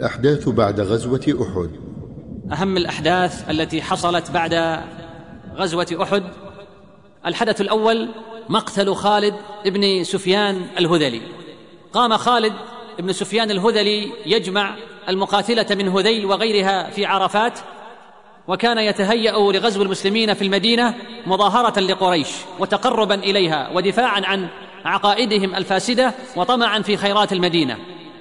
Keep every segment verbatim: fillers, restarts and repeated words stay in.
الأحداث بعد غزوة أحد. أهم الأحداث التي حصلت بعد غزوة أحد: الحدث الأول مقتل خالد بن سفيان الهذلي. قام خالد بن سفيان الهذلي يجمع المقاتلة من هذيل وغيرها في عرفات، وكان يتهيأ لغزو المسلمين في المدينة مظاهرة لقريش وتقربا إليها ودفاعا عن عقائدهم الفاسدة وطمعا في خيرات المدينة.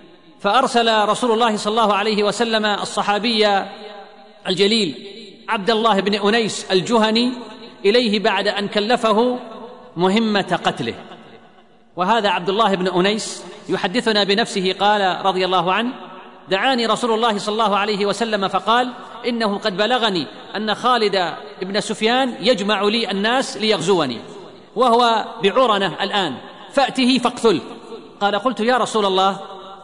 فأرسل رسول الله صلى الله عليه وسلم الصحابي الجليل عبد الله بن أنيس الجهني إليه بعد أن كلفه مهمة قتله. وهذا عبد الله بن أنيس يحدثنا بنفسه قال رضي الله عنه: دعاني رسول الله صلى الله عليه وسلم فقال: إنه قد بلغني أن خالد بن سفيان يجمع لي الناس ليغزوني، وهو بعرنة الآن، فأته فاقتله. قال: قلت يا رسول الله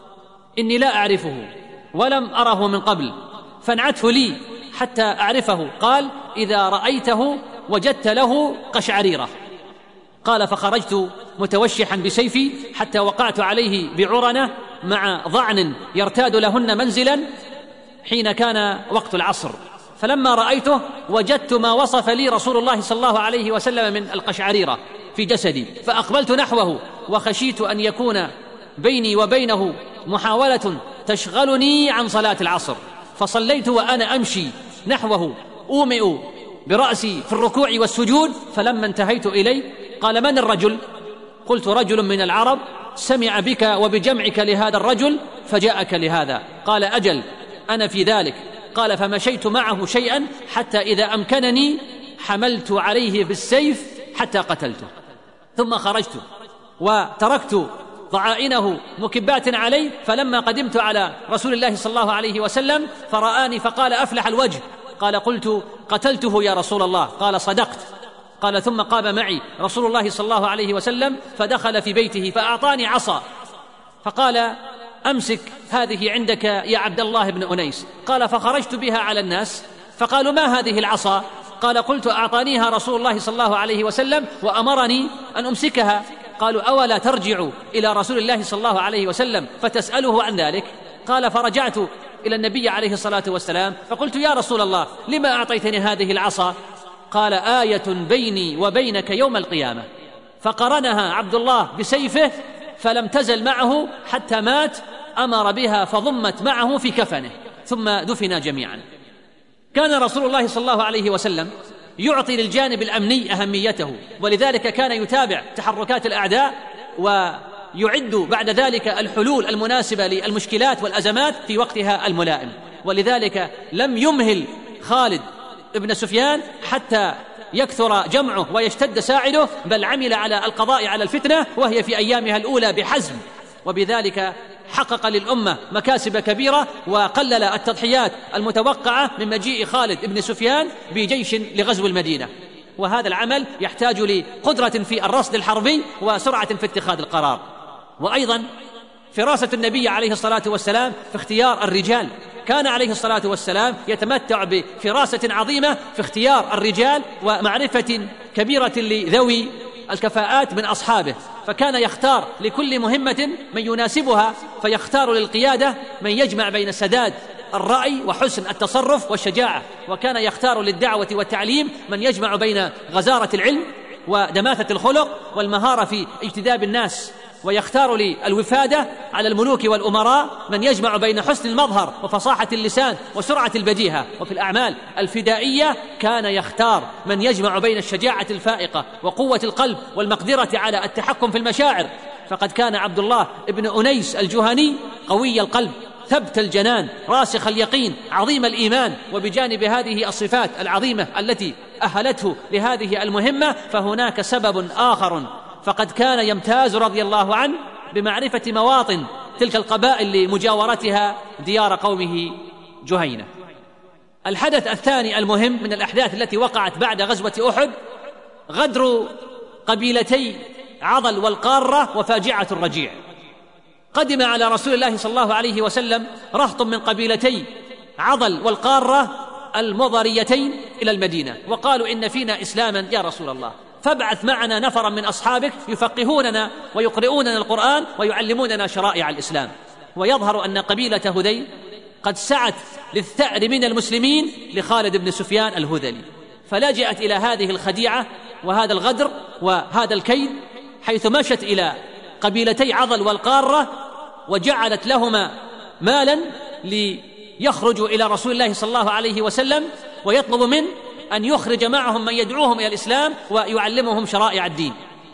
إني لا أعرفه ولم أره من قبل، فانعته لي حتى أعرفه. قال: إذا رأيته وجدت له قشعريرة. قال: فخرجت متوشحا بسيفي حتى وقعت عليه بعرنة مع ضعن يرتاد لهن منزلا حين كان وقت العصر، فلما رأيته وجدت ما وصف لي رسول الله صلى الله عليه وسلم من القشعريرة في جسدي، فأقبلت نحوه وخشيت أن يكون بيني وبينه محاولة تشغلني عن صلاة العصر، فصليت وأنا أمشي نحوه أومئ برأسي في الركوع والسجود. فلما انتهيت إليه قال: من الرجل؟ قلت: رجل من العرب سمع بك وبجمعك لهذا الرجل فجاءك لهذا. قال: أجل، أنا في ذلك. قال: فمشيت معه شيئا حتى إذا أمكنني حملت عليه بالسيف حتى قتلته، ثم خرجت وتركت ضعائنه مكبات عليه. فلما قدمت على رسول الله صلى الله عليه وسلم فرآني فقال: أفلح الوجه. قال: قلت: قتلته يا رسول الله. قال: صدقت. قال: ثم قام معي رسول الله صلى الله عليه وسلم فدخل في بيته فأعطاني عصا فقال: أمسك هذه عندك يا عبد الله بن أنيس. قال: فخرجت بها على الناس فقالوا: ما هذه العصا؟ قال: قلت: أعطانيها رسول الله صلى الله عليه وسلم وأمرني أن أمسكها. قالوا: أولا ترجع إلى رسول الله صلى الله عليه وسلم فتسأله عن ذلك؟ قال: فرجعت إلى النبي عليه الصلاة والسلام فقلت: يا رسول الله لما أعطيتني هذه العصا؟ قال: آية بيني وبينك يوم القيامة. فقرنها عبد الله بسيفه فلم تزل معه حتى مات، أمر بها فضمت معه في كفنه ثم دفنا جميعا. كان رسول الله صلى الله عليه وسلم يعطي للجانب الأمني أهميته، ولذلك كان يتابع تحركات الأعداء ويعد بعد ذلك الحلول المناسبة للمشكلات والأزمات في وقتها الملائم. ولذلك لم يمهل خالد ابن سفيان حتى يكثر جمعه ويشتد ساعده، بل عمل على القضاء على الفتنة وهي في أيامها الأولى بحزم، وبذلك حقق للأمة مكاسب كبيرة وقلل التضحيات المتوقعة من مجيء خالد بن سفيان بجيش لغزو المدينة. وهذا العمل يحتاج لقدرة في الرصد الحربي وسرعة في اتخاذ القرار، وأيضا فراسة النبي عليه الصلاة والسلام في اختيار الرجال. كان عليه الصلاة والسلام يتمتع بفراسة عظيمة في اختيار الرجال ومعرفة كبيرة لذوي الكفاءات من أصحابه، فكان يختار لكل مهمة من يناسبها، فيختار للقيادة من يجمع بين سداد الرأي وحسن التصرف والشجاعة، وكان يختار للدعوة والتعليم من يجمع بين غزارة العلم ودماثة الخلق والمهارة في اجتذاب الناس، ويختار للوفادة على الملوك والأمراء من يجمع بين حسن المظهر وفصاحة اللسان وسرعة البديهة. وفي الأعمال الفدائية كان يختار من يجمع بين الشجاعة الفائقة وقوة القلب والمقدرة على التحكم في المشاعر، فقد كان عبد الله ابن أنيس الجهني قوي القلب ثبت الجنان راسخ اليقين عظيم الإيمان. وبجانب هذه الصفات العظيمة التي أهلته لهذه المهمة فهناك سبب آخر، فقد كان يمتاز رضي الله عنه بمعرفة مواطن تلك القبائل لمجاورتها ديار قومه جهينة. الحدث الثاني المهم من الأحداث التي وقعت بعد غزوة أحد غدر قبيلتي عضل والقارة وفاجعة الرجيع. قدم على رسول الله صلى الله عليه وسلم رهط من قبيلتي عضل والقارة المضريتين إلى المدينة، وقالوا: إن فينا إسلاما يا رسول الله، فابعث معنا نفرا من أصحابك يفقهوننا ويقرؤوننا القرآن ويعلموننا شرائع الإسلام. ويظهر أن قبيلة هذيل قد سعت للثأر من المسلمين لخالد بن سفيان الهذلي، فلجأت إلى هذه الخديعة وهذا الغدر وهذا الكيد، حيث مشت إلى قبيلتي عضل والقارة وجعلت لهما مالا ليخرجوا إلى رسول الله صلى الله عليه وسلم ويطلب منه أن يخرج معهم من يدعوهم إلى الإسلام ويعلمهم شرائع الدين،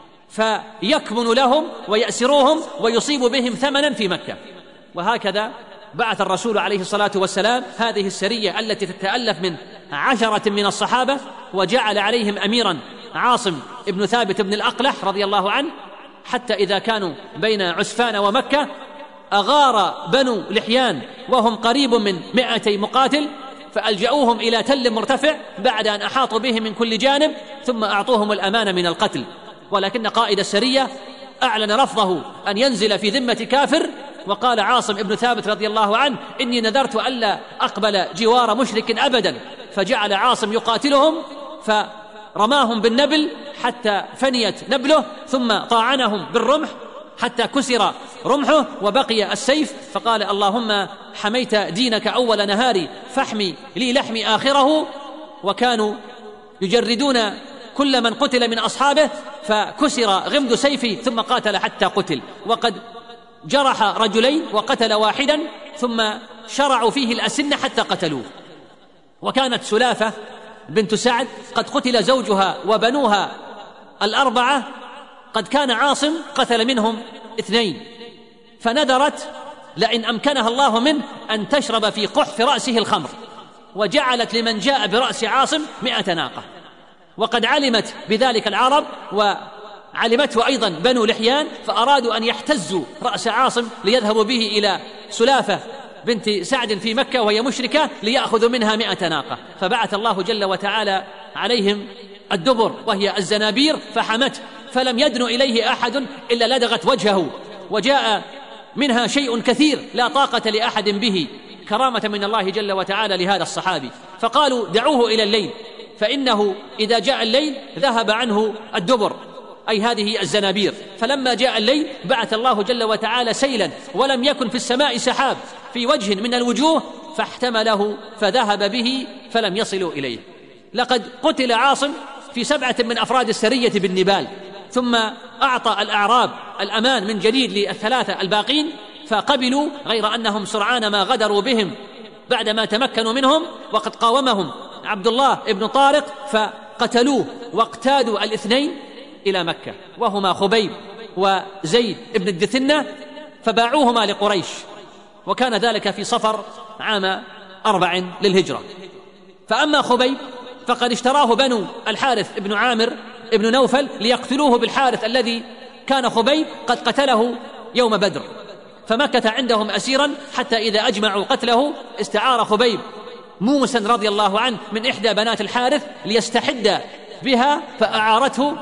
فيكمن لهم ويأسروهم ويصيب بهم ثمنا في مكة. وهكذا بعث الرسول عليه الصلاة والسلام هذه السرية التي تتألف من عشرة من الصحابة، وجعل عليهم أميرا عاصم ابن ثابت بن الأقلح رضي الله عنه، حتى إذا كانوا بين عسفان ومكة أغار بنو لحيان وهم قريب من مائتي مقاتل، فألجأوهم إلى تل مرتفع بعد أن أحاطوا بهم من كل جانب، ثم أعطوهم الأمان من القتل. ولكن قائد السرية أعلن رفضه أن ينزل في ذمة كافر، وقال عاصم ابن ثابت رضي الله عنه: إني نذرت ألا أقبل جوار مشرك أبدا. فجعل عاصم يقاتلهم، فرماهم بالنبل حتى فنيت نبله، ثم طاعنهم بالرمح حتى كسر رمحه وبقي السيف، فقال: اللهم حميت دينك أول نهاري فاحمي لي لحمي آخره. وكانوا يجردون كل من قتل من أصحابه، فكسر غمد سيفي ثم قاتل حتى قتل. وقد جرح رجلين وقتل واحدا، ثم شرعوا فيه الأسنة حتى قتلوه. وكانت سلافة بنت سعد قد قتل زوجها وبنوها الأربعة، قد كان عاصم قتل منهم اثنين، فنذرت لئن أمكنها الله منه أن تشرب في قحف رأسه الخمر، وجعلت لمن جاء برأس عاصم مئة ناقة. وقد علمت بذلك العرب وعلمته أيضا بنو لحيان، فأرادوا أن يحتزوا رأس عاصم ليذهبوا به إلى سلافة بنت سعد في مكة وهي مشركة ليأخذوا منها مئة ناقة، فبعث الله جل وتعالى عليهم الدبر وهي الزنابير فحمته، فلم يدن إليه أحد إلا لدغت وجهه، وجاء منها شيء كثير لا طاقة لأحد به، كرامة من الله جل وتعالى لهذا الصحابي. فقالوا: دعوه إلى الليل، فإنه إذا جاء الليل ذهب عنه الدبر، أي هذه الزنابير. فلما جاء الليل بعث الله جل وتعالى سيلا، ولم يكن في السماء سحاب في وجه من الوجوه، فاحتمله فذهب به فلم يصلوا إليه. لقد قتل عاصم في سبعة من أفراد السرية بالنبال، ثم أعطى الأعراب الأمان من جديد للثلاثة الباقين، فقبلوا، غير أنهم سرعان ما غدروا بهم بعدما تمكنوا منهم، وقد قاومهم عبد الله ابن طارق فقتلوه، واقتادوا الاثنين إلى مكة، وهما خبيب وزيد ابن الدثنة، فباعوهما لقريش، وكان ذلك في صفر عام أربع للهجرة. فأما خبيب فقد اشتراه بنو الحارث ابن عامر ابن نوفل ليقتلوه بالحارث الذي كان خبيب قد قتله يوم بدر، فمكث عندهم أسيرا حتى إذا أجمعوا قتله استعار خبيب موسى رضي الله عنه من إحدى بنات الحارث ليستحد بها، فأعارته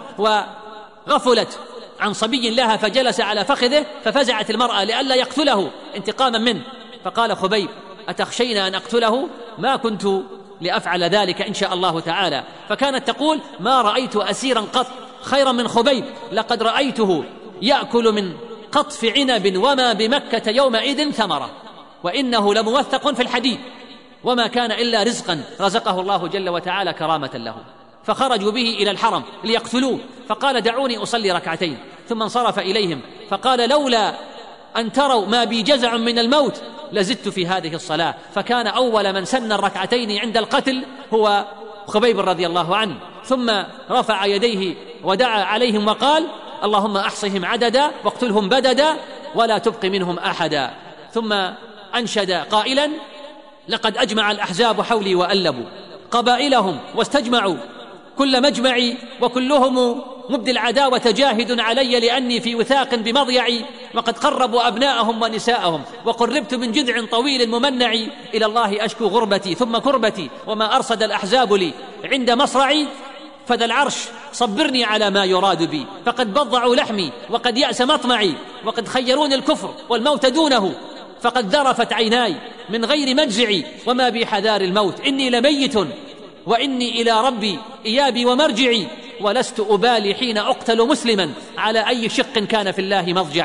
وغفلت عن صبي لها فجلس على فخذه، ففزعت المرأة لئلا يقتله انتقاما منه، فقال خبيب: أتخشين أن أقتله؟ ما كنت لأفعل ذلك إن شاء الله تعالى. فكانت تقول: ما رأيت أسيرا قط خيرا من خبيب، لقد رأيته يأكل من قطف عنب وما بمكة يومئذ ثمرة، وإنه لموثق في الحديد، وما كان إلا رزقا رزقه الله جل وتعالى كرامة له. فخرجوا به إلى الحرم ليقتلوه، فقال: دعوني أصلي ركعتين، ثم انصرف إليهم فقال: لولا أن تروا ما بي جزع من الموت لزدت في هذه الصلاة. فكان أول من سن الركعتين عند القتل هو خبيب رضي الله عنه، ثم رفع يديه ودعا عليهم وقال: اللهم أحصهم عددا واقتلهم بددا ولا تبق منهم أحدا. ثم أنشد قائلا: لقد أجمع الأحزاب حولي وألبوا قبائلهم واستجمعوا كل مجمعي، وكلهم مبدي العداوة جاهد علي لأني في وثاق بمضيعي، وقد قربوا أبناءهم ونساءهم، وقربت من جذع طويل ممنع، إلى الله أشكو غربتي ثم كربتي، وما أرصد الأحزاب لي عند مصرعي، فذا العرش صبرني على ما يراد بي، فقد بضعوا لحمي وقد يأس مطمعي، وقد خيروني الكفر والموت دونه، فقد ذرفت عيناي من غير مجزعي، وما بي حذار الموت إني لميت، وإني إلى ربي إيابي ومرجعي، ولست أبالي حين أقتل مسلما على أي شق كان في الله مضجعي.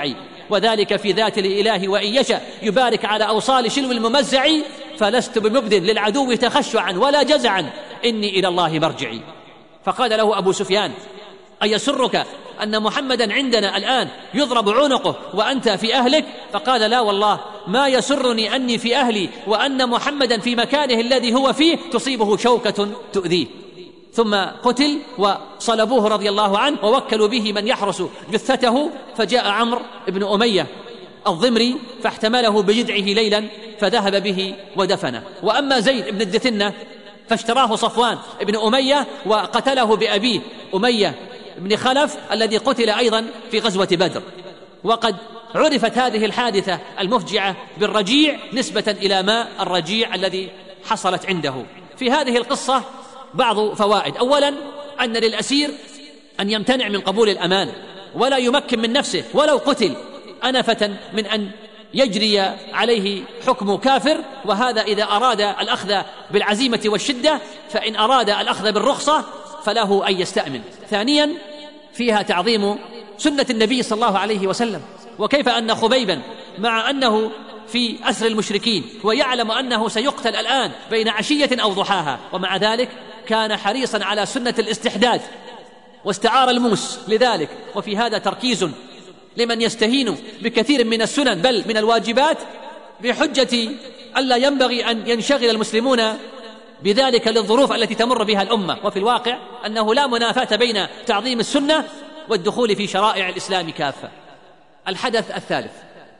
وذلك في ذات الإله وإن يشأ يبارك على أوصال شلو الممزع، فلست بمبد للعدو تخشعا ولا جزعا إني إلى الله مرجعي. فقال له أبو سفيان: أيسرك أن محمدا عندنا الآن يضرب عنقه وأنت في أهلك؟ فقال: لا والله ما يسرني أني في أهلي وأن محمدا في مكانه الذي هو فيه تصيبه شوكة تؤذيه. ثم قتل وصلبوه رضي الله عنه ووكلوا به من يحرس جثته، فجاء عمرو بن أمية الضمري فاحتمله بجدعه ليلا فذهب به ودفنه. وأما زيد بن الدثنة فاشتراه صفوان بن أمية وقتله بأبيه أمية بن خلف الذي قتل أيضا في غزوة بدر. وقد عرفت هذه الحادثة المفجعة بالرجيع نسبة إلى ماء الرجيع الذي حصلت عنده. في هذه القصة بعض فوائد: أولا أن للأسير أن يمتنع من قبول الأمان ولا يمكن من نفسه ولو قتل أنفة من أن يجري عليه حكم كافر، وهذا إذا أراد الأخذ بالعزيمة والشدة، فإن أراد الأخذ بالرخصة فله أن يستأمن. ثانيا فيها تعظيم سنة النبي صلى الله عليه وسلم، وكيف أن خبيبا مع أنه في أسر المشركين ويعلم أنه سيقتل الآن بين عشية أو ضحاها، ومع ذلك كان حريصا على سنة الاستحداث واستعار الموس لذلك. وفي هذا تركيز لمن يستهين بكثير من السنن بل من الواجبات بحجة ألا ينبغي أن ينشغل المسلمون بذلك للظروف التي تمر بها الأمة. وفي الواقع أنه لا منافاة بين تعظيم السنة والدخول في شرائع الإسلام كافة. الحدث الثالث: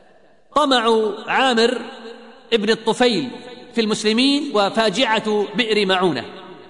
طمع عامر ابن الطفيل في المسلمين وفاجعة بئر معونة.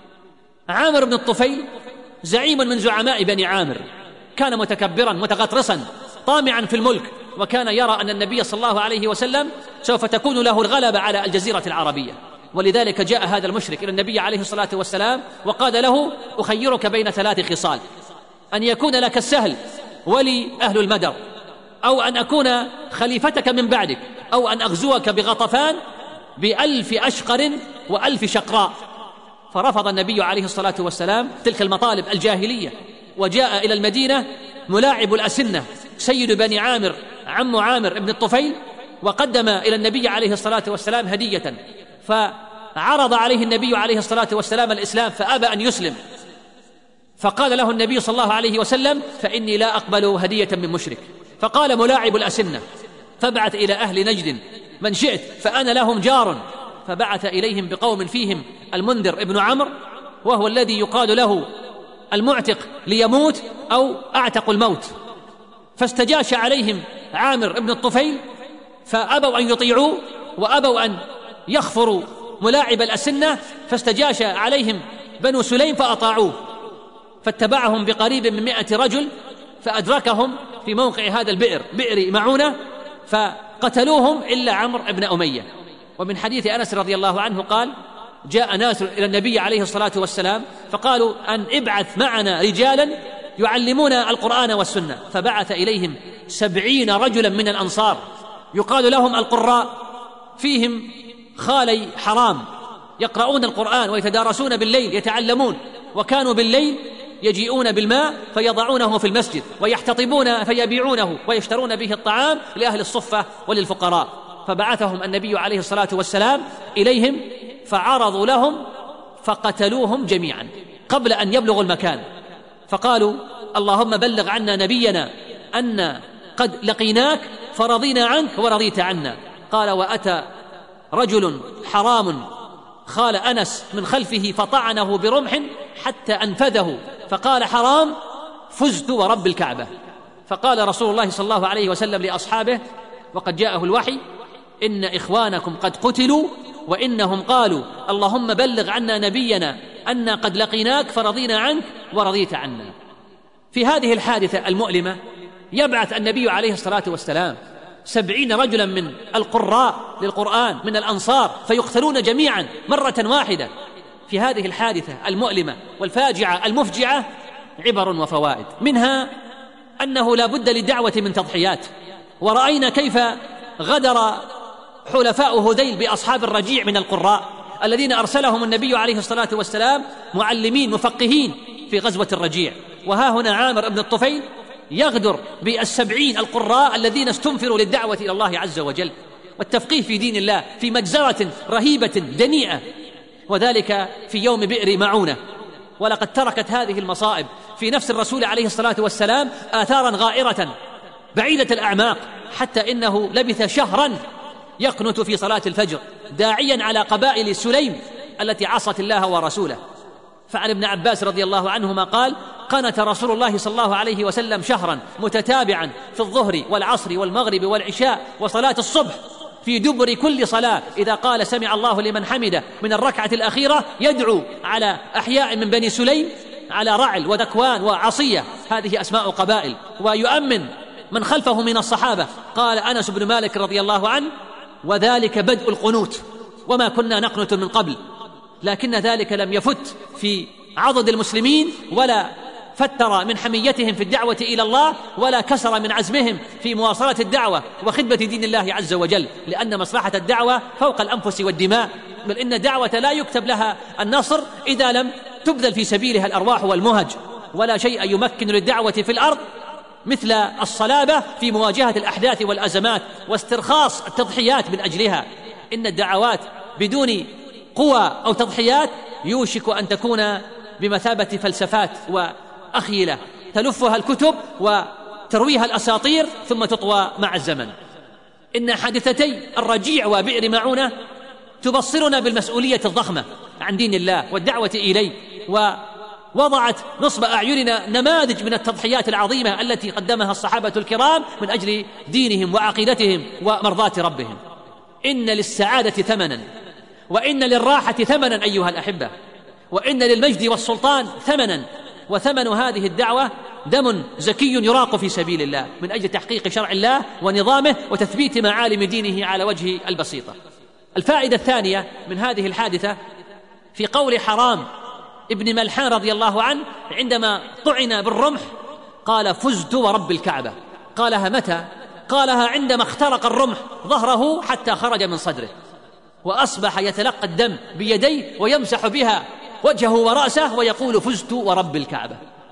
عامر بن الطفيل زعيم من زعماء بني عامر، كان متكبرا متغطرسا طامعا في الملك، وكان يرى أن النبي صلى الله عليه وسلم سوف تكون له الغلبة على الجزيرة العربية، ولذلك جاء هذا المشرك إلى النبي عليه الصلاة والسلام وقال له: أخيرك بين ثلاث خصال، أن يكون لك السهل ولي أهل المدر، أو أن أكون خليفتك من بعدك، أو أن أغزوك بغطفان بألف أشقر وألف شقراء. فرفض النبي عليه الصلاة والسلام تلك المطالب الجاهلية، وجاء إلى المدينة ملاعب الأسنة سيد بني عامر عم عامر بن الطفيل، وقدم إلى النبي عليه الصلاة والسلام هدية، فعرض عليه النبي عليه الصلاة والسلام الإسلام فأبى أن يسلم، فقال له النبي صلى الله عليه وسلم: فإني لا أقبل هدية من مشرك. فقال ملاعب الأسنة: فابعث إلى أهل نجد من شئت فأنا لهم جار. فبعث إليهم بقوم فيهم المنذر ابن عمرو، وهو الذي يقال له المعتق ليموت أو أعتق الموت. فاستجاش عليهم عامر ابن الطفيل فأبوا أن يطيعوا وأبوا أن يخفروا ملاعب الأسنة، فاستجاش عليهم بنو سليم فأطاعوه، فاتبعهم بقريب من مئة رجل فأدركهم في موقع هذا البئر بئر معونة فقتلوهم إلا عمرو بن أمية. ومن حديث أنس رضي الله عنه قال: جاء ناس إلى النبي عليه الصلاة والسلام فقالوا: أن ابعث معنا رجالا يعلمون القرآن والسنة. فبعث إليهم سبعين رجلا من الأنصار يقال لهم القراء، فيهم خالي حرام يقرؤون القرآن ويتدارسون بالليل يتعلمون، وكانوا بالليل يجيئون بالماء فيضعونه في المسجد ويحتطبون فيبيعونه ويشترون به الطعام لأهل الصفة وللفقراء. فبعثهم النبي عليه الصلاة والسلام إليهم فعرضوا لهم فقتلوهم جميعا قبل أن يبلغوا المكان، فقالوا: اللهم بلغ عنا نبينا أن قد لقيناك فرضينا عنك ورضيت عنا. قال: وأتى رجل حرام خال أنس من خلفه فطعنه برمح حتى أنفذه، فقال حرام: فزت ورب الكعبة. فقال رسول الله صلى الله عليه وسلم لأصحابه وقد جاءه الوحي: إن إخوانكم قد قتلوا وإنهم قالوا اللهم بلغ عنا نبينا أن قد لقيناك فرضينا عنك ورضيت عنا. في هذه الحادثة المؤلمة يبعث النبي عليه الصلاة والسلام سبعين رجلا من القراء للقرآن من الأنصار فيقتلون جميعا مرة واحدة. في هذه الحادثة المؤلمة والفاجعة المفجعة عبر وفوائد، منها أنه لا بد للدعوة من تضحيات، ورأينا كيف غدر حلفاء هذيل بأصحاب الرجيع من القراء الذين أرسلهم النبي عليه الصلاة والسلام معلمين مفقهين في غزوة الرجيع. وها هنا عامر بن الطفيل يغدر بالسبعين القراء الذين استنفروا للدعوة إلى الله عز وجل والتفقيه في دين الله في مجزرة رهيبة دنيئة، وذلك في يوم بئر معونة. ولقد تركت هذه المصائب في نفس الرسول عليه الصلاة والسلام آثارا غائرة بعيدة الأعماق، حتى إنه لبث شهرا يقنت في صلاة الفجر داعيا على قبائل سليم التي عصت الله ورسوله. فعن ابن عباس رضي الله عنهما قال: قنت رسول الله صلى الله عليه وسلم شهرا متتابعا في الظهر والعصر والمغرب والعشاء وصلاة الصبح، في دبر كل صلاة إذا قال سمع الله لمن حمده من الركعة الأخيرة يدعو على أحياء من بني سليم، على رعل وذكوان وعصية، هذه أسماء قبائل، ويؤمن من خلفه من الصحابة. قال أنس بن مالك رضي الله عنه: وذلك بدء القنوت، وما كنا نقنت من قبل. لكن ذلك لم يفت في عضد المسلمين، ولا فتر من حميتهم في الدعوة إلى الله، ولا كسر من عزمهم في مواصلة الدعوة وخدمة دين الله عز وجل، لأن مصلحة الدعوة فوق الأنفس والدماء، بل إن الدعوة لا يكتب لها النصر إذا لم تبذل في سبيلها الأرواح والمهج. ولا شيء يمكن للدعوة في الأرض مثل الصلابة في مواجهة الأحداث والأزمات واسترخاص التضحيات من أجلها. إن الدعوات بدون قوى أو تضحيات يوشك أن تكون بمثابة فلسفات وأخيلة تلفها الكتب وترويها الأساطير ثم تطوى مع الزمن. إن حادثتي الرجيع وبئر معونة تبصرنا بالمسؤولية الضخمة عن دين الله والدعوة إليه، ووضعت نصب أعيننا نماذج من التضحيات العظيمة التي قدمها الصحابة الكرام من أجل دينهم وعقيدتهم ومرضاة ربهم. إن للسعادة ثمنا، وإن للراحة ثمنا أيها الأحبة، وإن للمجد والسلطان ثمنا، وثمن هذه الدعوة دم زكي يراق في سبيل الله من أجل تحقيق شرع الله ونظامه وتثبيت معالم دينه على وجه البسيطة. الفائدة الثانية من هذه الحادثة في قول حرام ابن ملحان رضي الله عنه عندما طعن بالرمح قال: فزت ورب الكعبة. قالها متى؟ قالها عندما اخترق الرمح ظهره حتى خرج من صدره، وأصبح يتلقى الدم بيديه ويمسح بها وجهه ورأسه ويقول: فزت ورب الكعبة.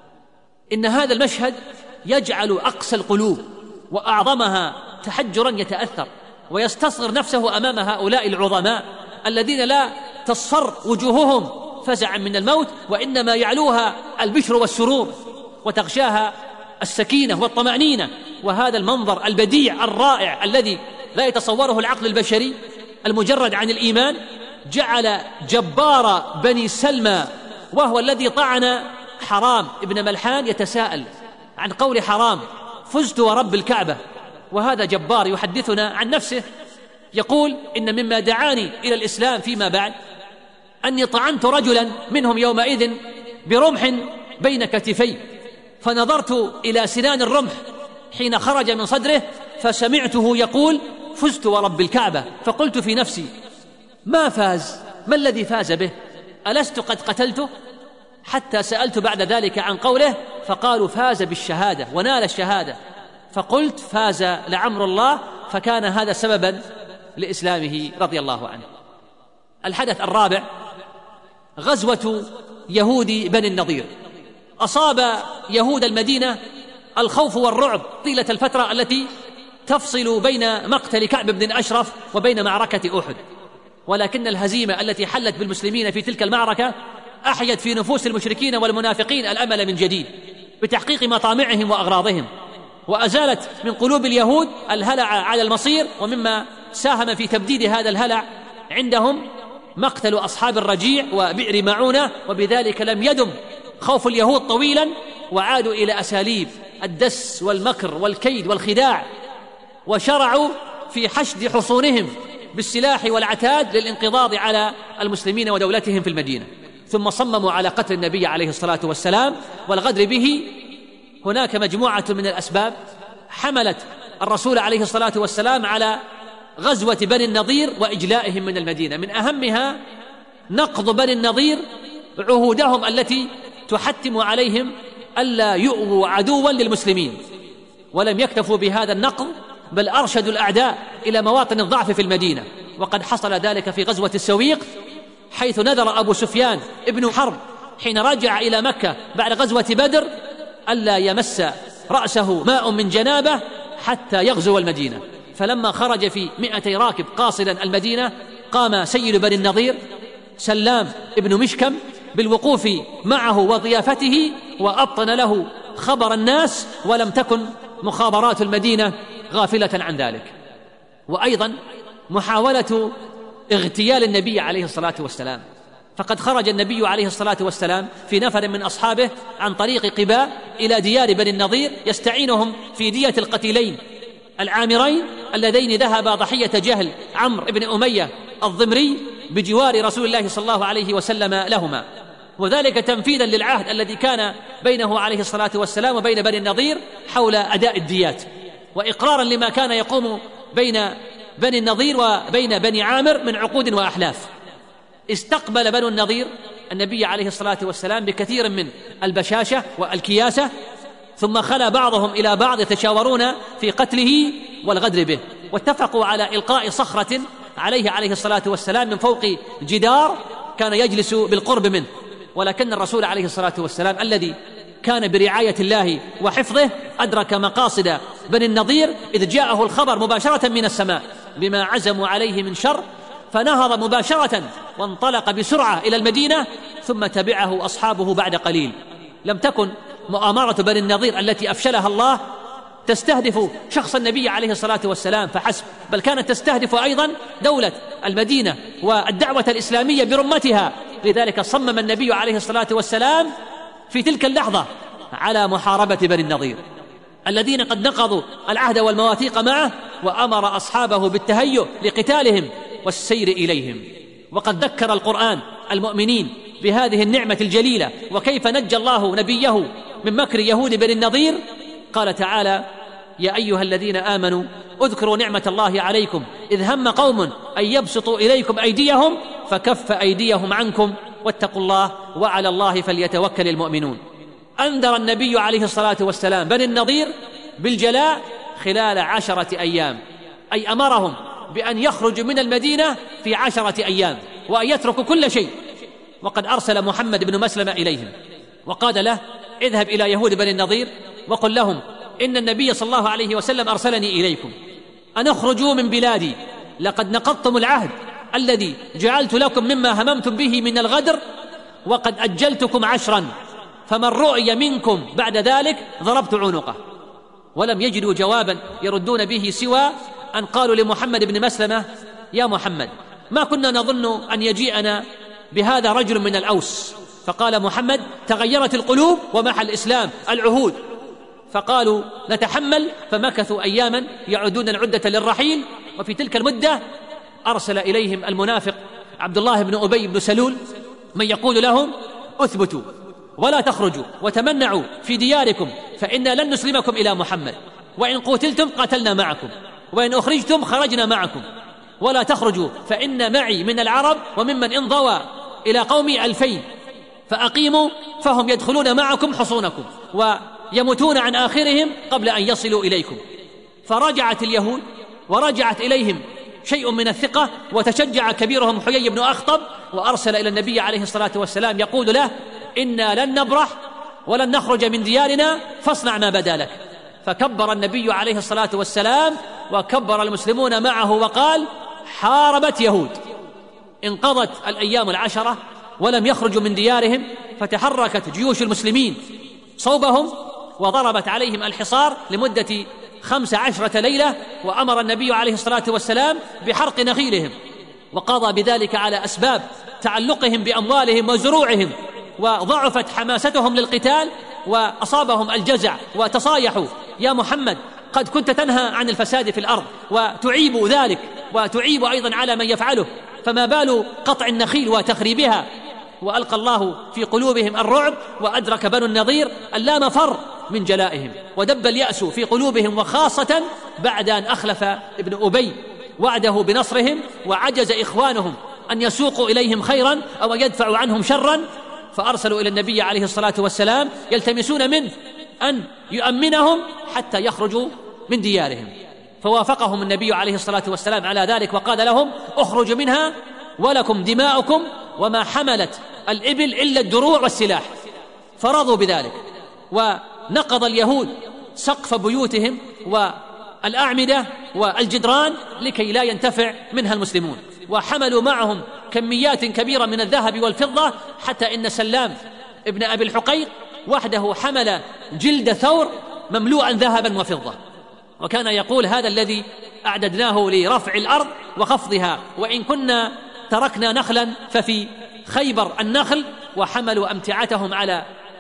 إن هذا المشهد يجعل أقسى القلوب وأعظمها تحجرا يتأثر ويستصغر نفسه أمام هؤلاء العظماء الذين لا تصفر وجوههم فزعا من الموت، وإنما يعلوها البشر والسرور وتغشاها السكينة والطمأنينة. وهذا المنظر البديع الرائع الذي لا يتصوره العقل البشري المجرد عن الإيمان جعل جبار بني سلمى وهو الذي طعن حرام ابن ملحان يتساءل عن قول حرام: فزت ورب الكعبة. وهذا جبار يحدثنا عن نفسه يقول: إن مما دعاني إلى الإسلام فيما بعد أني طعنت رجلا منهم يومئذ برمح بين كتفي، فنظرت إلى سنان الرمح حين خرج من صدره فسمعته يقول: فزت ورب الكعبة. فقلت في نفسي: ما فاز؟ ما الذي فاز به؟ ألست قد قتلته؟ حتى سألت بعد ذلك عن قوله فقالوا: فاز بالشهادة ونال الشهادة. فقلت: فاز لعمر الله. فكان هذا سببا لإسلامه رضي الله عنه. الحدث الرابع غزوة يهود بني النضير. أصاب يهود المدينة الخوف والرعب طيلة الفترة التي تفصل بين مقتل كعب بن الأشرف وبين معركة أحد، ولكن الهزيمة التي حلت بالمسلمين في تلك المعركة أحيت في نفوس المشركين والمنافقين الأمل من جديد بتحقيق مطامعهم وأغراضهم، وأزالت من قلوب اليهود الهلع على المصير. ومما ساهم في تبديد هذا الهلع عندهم مقتل أصحاب الرجيع وبئر معونة، وبذلك لم يدم خوف اليهود طويلا، وعادوا إلى أساليب الدس والمكر والكيد والخداع، وشرعوا في حشد حصونهم بالسلاح والعتاد للانقضاض على المسلمين ودولتهم في المدينة. ثم صمموا على قتل النبي عليه الصلاة والسلام والغدر به. هناك مجموعة من الأسباب حملت الرسول عليه الصلاة والسلام على غزوة بني النضير وإجلائهم من المدينة، من أهمها نقض بني النضير عهودهم التي تحتم عليهم ألا يؤووا عدوا للمسلمين. ولم يكتفوا بهذا النقض بل أرشدوا الأعداء إلى مواطن الضعف في المدينة، وقد حصل ذلك في غزوة السويق، حيث نذر أبو سفيان ابن حرب حين رجع إلى مكة بعد غزوة بدر ألا يمس رأسه ماء من جنابه حتى يغزو المدينة. فلما خرج في مئتي راكب قاصدا المدينة قام سيد بني النضير سلام ابن مشكم بالوقوف معه وضيافته، وأبطن له خبر الناس، ولم تكن مخابرات المدينة غافلة عن ذلك. وأيضا محاولة اغتيال النبي عليه الصلاة والسلام، فقد خرج النبي عليه الصلاة والسلام في نفر من أصحابه عن طريق قباء إلى ديار بني النضير يستعينهم في دية القتيلين العامرين اللذين ذهبا ضحية جهل عمرو بن أمية الضمري بجوار رسول الله صلى الله عليه وسلم لهما، وذلك تنفيذا للعهد الذي كان بينه عليه الصلاة والسلام وبين بني النضير حول أداء الديات، وإقرارا لما كان يقوم بين بني النضير وبين بني عامر من عقود وأحلاف. استقبل بنو النضير النبي عليه الصلاة والسلام بكثير من البشاشة والكياسة، ثم خلا بعضهم إلى بعض يتشاورون في قتله والغدر به، واتفقوا على إلقاء صخرة عليه عليه الصلاة والسلام من فوق جدار كان يجلس بالقرب منه. ولكن الرسول عليه الصلاة والسلام الذي كان برعاية الله وحفظه أدرك مقاصد بني النضير إذ جاءه الخبر مباشرة من السماء بما عزموا عليه من شر، فنهض مباشرة وانطلق بسرعة إلى المدينة، ثم تبعه أصحابه بعد قليل. لم تكن مؤامرة بني النضير التي أفشلها الله تستهدف شخص النبي عليه الصلاة والسلام فحسب، بل كانت تستهدف أيضا دولة المدينة والدعوة الإسلامية برمتها. لذلك صمم النبي عليه الصلاة والسلام في تلك اللحظة على محاربة بني النضير الذين قد نقضوا العهد والمواثيق معه، وأمر أصحابه بالتهيؤ لقتالهم والسير إليهم. وقد ذكر القرآن المؤمنين بهذه النعمة الجليلة وكيف نجى الله نبيه من مكر يهود بني النضير. قال تعالى: يا أيها الذين آمنوا اذكروا نعمة الله عليكم إذ هم قوم أن يبسطوا إليكم أيديهم فكف أيديهم عنكم واتقوا الله وعلى الله فليتوكل المؤمنون. أنذر النبي عليه الصلاة والسلام بني النضير بالجلاء خلال عشرة أيام، أي أمرهم بأن يخرجوا من المدينة في عشرة أيام وأن يتركوا كل شيء. وقد أرسل محمد بن مسلمة إليهم وقال له: اذهب إلى يهود بني النضير وقل لهم إن النبي صلى الله عليه وسلم أرسلني إليكم أن اخرجوا من بلادي، لقد نقضتم العهد الذي جعلت لكم مما هممتم به من الغدر، وقد أجلتكم عشرا، فمن رؤي منكم بعد ذلك ضربت عنقه. ولم يجدوا جوابا يردون به سوى أن قالوا لمحمد بن مسلمة: يا محمد، ما كنا نظن أن يجيئنا بهذا رجل من الأوس. فقال محمد: تغيرت القلوب ومحى الإسلام العهود. فقالوا: نتحمل. فمكثوا أياما يعدون العدة للرحيل. وفي تلك المدة أرسل إليهم المنافق عبد الله بن أبي بن سلول من يقول لهم: أثبتوا ولا تخرجوا وتمنعوا في دياركم، فإنا لن نسلمكم إلى محمد، وإن قتلتم قاتلنا معكم، وإن أخرجتم خرجنا معكم، ولا تخرجوا فإن معي من العرب وممن انضوى إلى قومي ألفين، فأقيموا فهم يدخلون معكم حصونكم ويموتون عن آخرهم قبل أن يصلوا إليكم. فرجعت اليهود ورجعت إليهم شيء من الثقة، وتشجع كبيرهم حيي بن أخطب وأرسل إلى النبي عليه الصلاة والسلام يقول له: إنا لن نبرح ولن نخرج من ديارنا فاصنع ما بدا لك. فكبر النبي عليه الصلاة والسلام وكبر المسلمون معه وقال: حاربت يهود. انقضت الأيام العشرة ولم يخرجوا من ديارهم، فتحركت جيوش المسلمين صوبهم وضربت عليهم الحصار لمدة خمس عشرة ليلة، وأمر النبي عليه الصلاة والسلام بحرق نخيلهم، وقضى بذلك على أسباب تعلقهم بأموالهم وزروعهم، وضعفت حماستهم للقتال وأصابهم الجزع وتصايحوا: يا محمد، قد كنت تنهى عن الفساد في الأرض وتعيب ذلك وتعيب أيضا على من يفعله، فما بال قطع النخيل وتخريبها؟ وألقى الله في قلوبهم الرعب، وأدرك بنو النضير أن لا مفر من جلائهم، ودب اليأس في قلوبهم، وخاصة بعد أن أخلف ابن أبي وعده بنصرهم، وعجز إخوانهم أن يسوقوا إليهم خيرا أو يدفعوا عنهم شرا، فأرسلوا إلى النبي عليه الصلاة والسلام يلتمسون منه أن يؤمنهم حتى يخرجوا من ديارهم. فوافقهم النبي عليه الصلاة والسلام على ذلك وقال لهم: اخرجوا منها ولكم دماؤكم وما حملت الإبل إلا الدروع والسلاح. فرضوا بذلك، ونقض اليهود سقف بيوتهم والأعمدة والجدران لكي لا ينتفع منها المسلمون، وحملوا معهم كميات كبيرة من الذهب والفضة، حتى إن سلام ابن أبي الحقيق وحده حمل جلد ثور مملوءا ذهبا وفضة، وكان يقول: هذا الذي أعددناه لرفع الأرض وخفضها، وإن كنا تركنا نخلا ففي خيبر النخل. وحملوا أمتعتهم على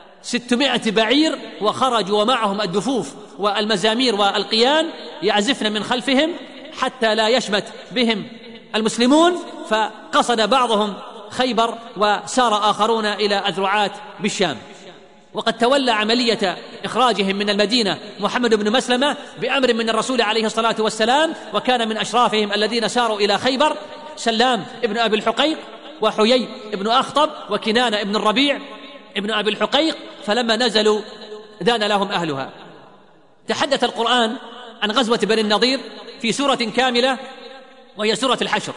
ستمائة بعير، وخرجوا ومعهم الدفوف والمزامير والقيان يعزفن من خلفهم حتى لا يشمت بهم المسلمون، فقصد بعضهم خيبر وسار آخرون إلى أذرعات بالشام. وقد تولى عملية إخراجهم من المدينة محمد بن مسلمة بأمر من الرسول عليه الصلاة والسلام، وكان من أشرافهم الذين ساروا إلى خيبر سلام ابن أبي الحقيق وحيي ابن أخطب وكنان ابن الربيع ابن أبي الحقيق، فلما نزلوا دان لهم أهلها. تحدث القرآن عن غزوة بني النضير في سورة كاملة وهي سورة الحشر،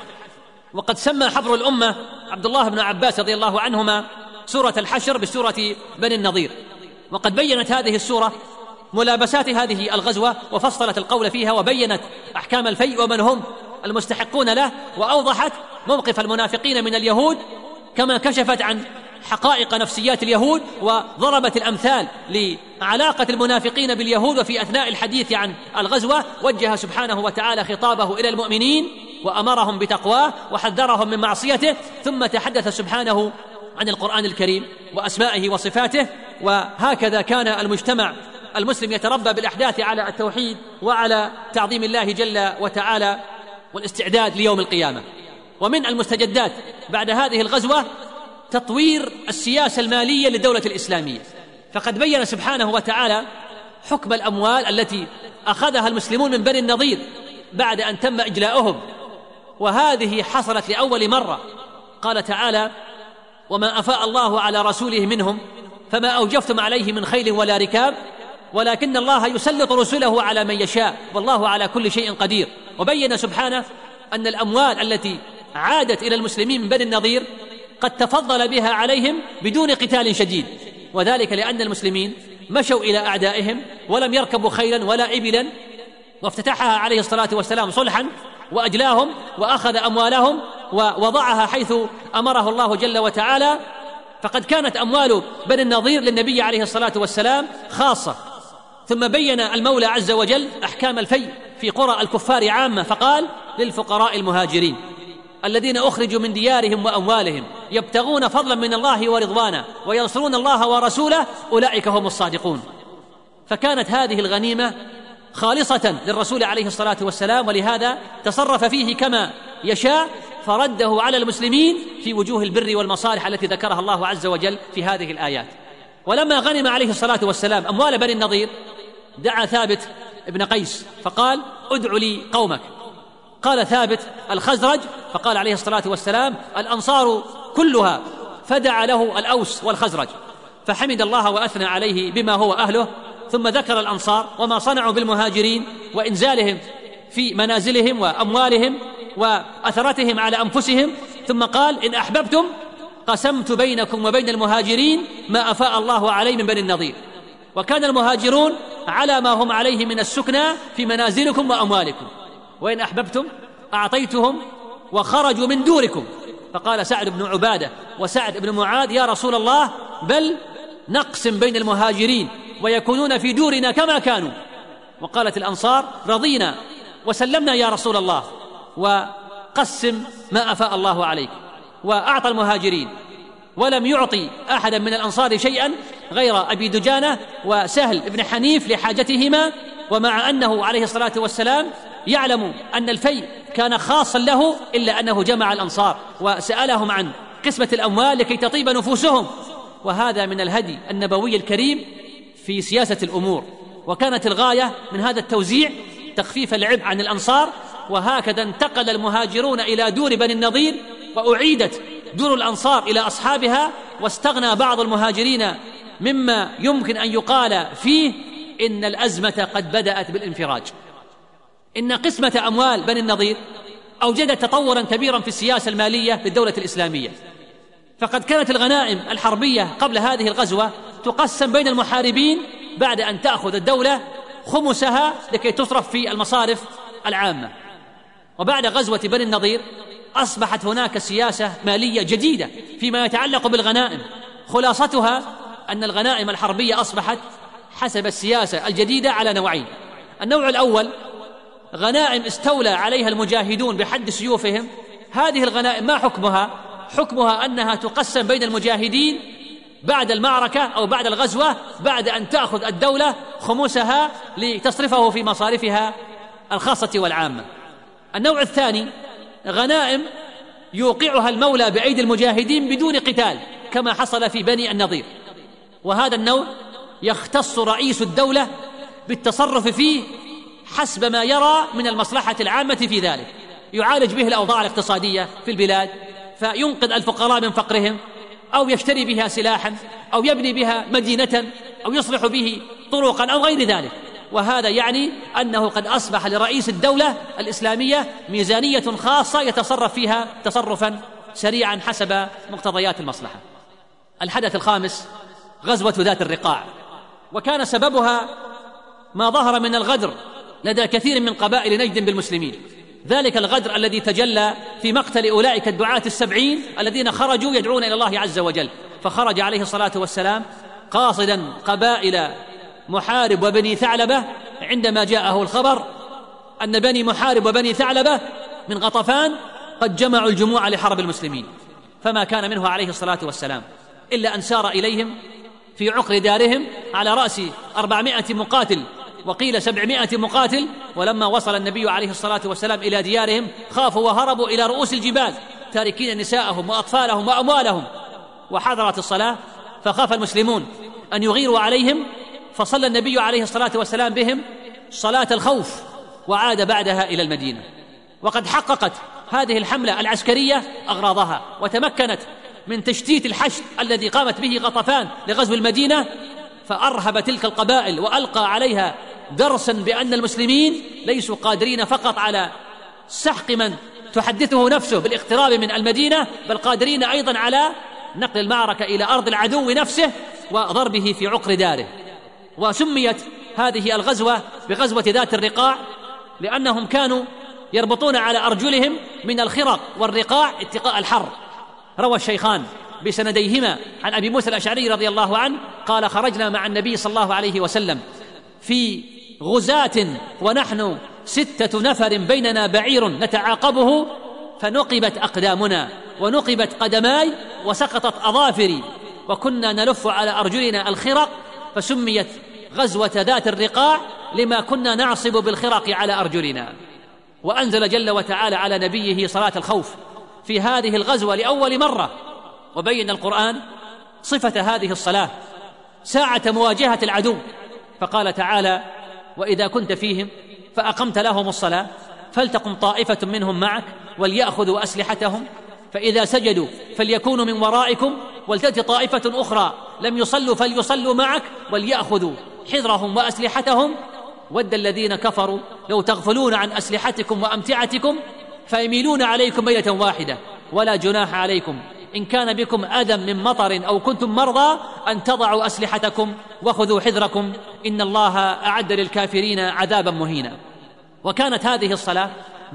وقد سمى حبر الأمة عبد الله بن عباس رضي الله عنهما سورة الحشر بسورة بني النضير. وقد بينت هذه السورة ملابسات هذه الغزوة، وفصلت القول فيها، وبينت أحكام الفيء ومن هم المستحقون له، وأوضحت موقف المنافقين من اليهود، كما كشفت عن حقائق نفسيات اليهود، وضربت الأمثال لعلاقة المنافقين باليهود. وفي أثناء الحديث عن الغزوة وجه سبحانه وتعالى خطابه إلى المؤمنين وأمرهم بتقواه وحذرهم من معصيته، ثم تحدث سبحانه عن القرآن الكريم وأسمائه وصفاته. وهكذا كان المجتمع المسلم يتربى بالأحداث على التوحيد وعلى تعظيم الله جل وتعالى والاستعداد ليوم القيامة. ومن المستجدات بعد هذه الغزوة تطوير السياسة المالية للدولة الإسلامية، فقد بين سبحانه وتعالى حكم الأموال التي أخذها المسلمون من بني النضير بعد أن تم إجلاؤهم، وهذه حصلت لأول مرة. قال تعالى: وما أفاء الله على رسوله منهم فما أوجفتم عليه من خيل ولا ركاب ولكن الله يسلط رسله على من يشاء والله على كل شيء قدير. وبين سبحانه أن الأموال التي عادت إلى المسلمين من بني النضير قد تفضل بها عليهم بدون قتال شديد، وذلك لأن المسلمين مشوا إلى أعدائهم ولم يركبوا خيلا ولا إبلا، وافتتحها عليه الصلاة والسلام صلحا وأجلاهم وأخذ أموالهم ووضعها حيث أمره الله جل وتعالى. فقد كانت أموال بني النضير للنبي عليه الصلاة والسلام خاصة، ثم بين المولى عز وجل أحكام الفيء في قرى الكفار عامة، فقال: للفقراء المهاجرين الذين أخرجوا من ديارهم وأموالهم يبتغون فضلا من الله ورضوانا وينصرون الله ورسوله أولئك هم الصادقون. فكانت هذه الغنيمة خالصة للرسول عليه الصلاة والسلام، ولهذا تصرف فيه كما يشاء، فرده على المسلمين في وجوه البر والمصالح التي ذكرها الله عز وجل في هذه الآيات. ولما غنم عليه الصلاة والسلام أموال بني النضير دعا ثابت ابن قيس فقال: ادع لي قومك. قال ثابت: الخزرج. فقال عليه الصلاة والسلام: الأنصار كلها. فدعا له الأوس والخزرج، فحمد الله وأثنى عليه بما هو أهله، ثم ذكر الأنصار وما صنعوا بالمهاجرين وإنزالهم في منازلهم وأموالهم وأثرتهم على أنفسهم، ثم قال: إن أحببتم قسمت بينكم وبين المهاجرين ما أفاء الله عليه من بني النضير. وكان المهاجرون على ما هم عليه من السكنى في منازلكم وأموالكم، وإن أحببتم أعطيتهم وخرجوا من دوركم. فقال سعد بن عبادة وسعد بن معاذ: يا رسول الله، بل نقسم بين المهاجرين ويكونون في دورنا كما كانوا. وقالت الأنصار: رضينا وسلمنا يا رسول الله، وقسم ما أفاء الله عليك. وأعطى المهاجرين، ولم يعطي أحدا من الأنصار شيئا غير أبي دجانة وسهل بن حنيف لحاجتهما، ومع أنه عليه الصلاة والسلام يعلم أن الفيء كان خاصا له، إلا أنه جمع الأنصار وسألهم عن قسمة الأموال لكي تطيب نفوسهم. وهذا من الهدي النبوي الكريم في سياسة الأمور، وكانت الغاية من هذا التوزيع تخفيف العبء عن الأنصار. وهكذا انتقل المهاجرون إلى دور بني النضير، وأعيدت دور الأنصار إلى أصحابها، واستغنى بعض المهاجرين مما يمكن أن يقال فيه إن الأزمة قد بدأت بالانفراج. إن قسمة أموال بني النضير أوجدت تطورا كبيرا في السياسة المالية للدولة الإسلامية، فقد كانت الغنائم الحربية قبل هذه الغزوة تقسم بين المحاربين بعد أن تأخذ الدولة خمسها لكي تصرف في المصارف العامة. وبعد غزوة بني النضير أصبحت هناك سياسة مالية جديدة فيما يتعلق بالغنائم، خلاصتها أن الغنائم الحربية أصبحت حسب السياسة الجديدة على نوعين. النوع الأول غنائم استولى عليها المجاهدون بحد سيوفهم، هذه الغنائم ما حكمها؟ حكمها أنها تقسم بين المجاهدين بعد المعركة أو بعد الغزوة، بعد أن تأخذ الدولة خمسها لتصرفه في مصارفها الخاصة والعامة. النوع الثاني غنائم يوقعها المولى بأيدي المجاهدين بدون قتال كما حصل في بني النضير، وهذا النوع يختص رئيس الدولة بالتصرف فيه حسب ما يرى من المصلحة العامة في ذلك، يعالج به الأوضاع الاقتصادية في البلاد فينقذ الفقراء من فقرهم، أو يشتري بها سلاحا، أو يبني بها مدينة، أو يصلح به طرقا أو غير ذلك. وهذا يعني أنه قد أصبح لرئيس الدولة الإسلامية ميزانية خاصة يتصرف فيها تصرفا سريعا حسب مقتضيات المصلحة. الحدث الخامس غزوة ذات الرقاع، وكان سببها ما ظهر من الغدر لدى كثير من قبائل نجد بالمسلمين، ذلك الغدر الذي تجلى في مقتل أولئك الدعاة السبعين الذين خرجوا يدعون إلى الله عز وجل. فخرج عليه الصلاة والسلام قاصدا قبائل محارب وبني ثعلبة عندما جاءه الخبر أن بني محارب وبني ثعلبة من غطفان قد جمعوا الجموع لحرب المسلمين، فما كان منه عليه الصلاة والسلام إلا أن سار إليهم في عقر دارهم على رأس أربعمائة مقاتل وقيل سبعمائة مقاتل. ولما وصل النبي عليه الصلاة والسلام إلى ديارهم خافوا وهربوا إلى رؤوس الجبال تاركين نساءهم وأطفالهم وأموالهم، وحضرت الصلاة فخاف المسلمون أن يغيروا عليهم، فصلى النبي عليه الصلاة والسلام بهم صلاة الخوف وعاد بعدها إلى المدينة. وقد حققت هذه الحملة العسكرية أغراضها، وتمكنت من تشتيت الحشد الذي قامت به غطفان لغزو المدينة، فأرهب تلك القبائل وألقى عليها درسا بأن المسلمين ليسوا قادرين فقط على سحق من تحدثه نفسه بالاقتراب من المدينة، بل قادرين أيضا على نقل المعركة إلى أرض العدو نفسه وضربه في عقر داره. وسميت هذه الغزوة بغزوة ذات الرقاع لأنهم كانوا يربطون على أرجلهم من الخرق والرقاع اتقاء الحر. روى الشيخان بسنديهما عن أبي موسى الأشعري رضي الله عنه قال: خرجنا مع النبي صلى الله عليه وسلم في غزاة ونحن ستة نفر بيننا بعير نتعاقبه، فنقبت أقدامنا ونقبت قدماي وسقطت أظافري، وكنا نلف على أرجلنا الخرق، فسميت غزوة ذات الرقاع لما كنا نعصب بالخرق على أرجلنا. وأنزل جل وتعالى على نبيه صلاة الخوف في هذه الغزوة لأول مرة، وبين القرآن صفة هذه الصلاة ساعة مواجهة العدو، فقال تعالى: وإذا كنت فيهم فأقمت لهم الصلاة فلتقم طائفة منهم معك وليأخذوا أسلحتهم فإذا سجدوا فليكونوا من ورائكم ولتأتي طائفة أخرى لم يصلوا فليصلوا معك وليأخذوا حذرهم وأسلحتهم ود الذين كفروا لو تغفلون عن أسلحتكم وأمتعتكم فيميلون عليكم ميلة واحدة ولا جناح عليكم إن كان بكم أذى من مطر أو كنتم مرضى أن تضعوا أسلحتكم وخذوا حذركم إن الله أعد للكافرين عذابا مهينا. وكانت هذه الصلاة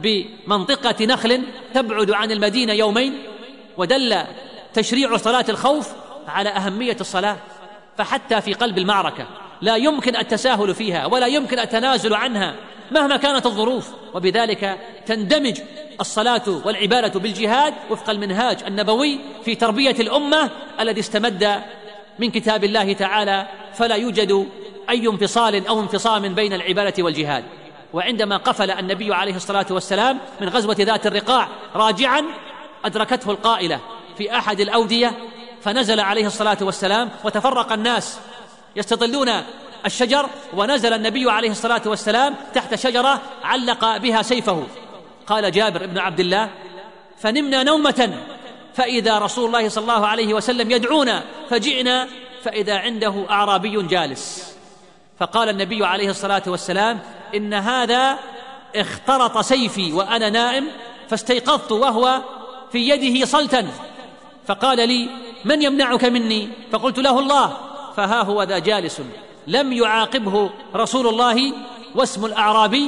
بمنطقة نخل تبعد عن المدينة يومين، ودل تشريع صلاة الخوف على أهمية الصلاة، فحتى في قلب المعركة لا يمكن التساهل فيها ولا يمكن التنازل عنها مهما كانت الظروف، وبذلك تندمج الصلاة والعبادة بالجهاد وفق المنهاج النبوي في تربية الأمة الذي استمد من كتاب الله تعالى، فلا يوجد أي انفصال أو انفصام بين العبادة والجهاد. وعندما قفل النبي عليه الصلاة والسلام من غزوة ذات الرقاع راجعا أدركته القائلة في أحد الأودية، فنزل عليه الصلاة والسلام وتفرق الناس يستظلون الشجر، ونزل النبي عليه الصلاة والسلام تحت شجرة علق بها سيفه. قال جابر بن عبد الله: فنمنا نومة فإذا رسول الله صلى الله عليه وسلم يدعونا فجئنا فإذا عنده أعرابي جالس، فقال النبي عليه الصلاة والسلام: إن هذا اخترط سيفي وأنا نائم فاستيقظت وهو في يده صلتا، فقال لي: من يمنعك مني؟ فقلت له: الله. فها هو ذا جالس، لم يعاقبه رسول الله واسم الأعرابي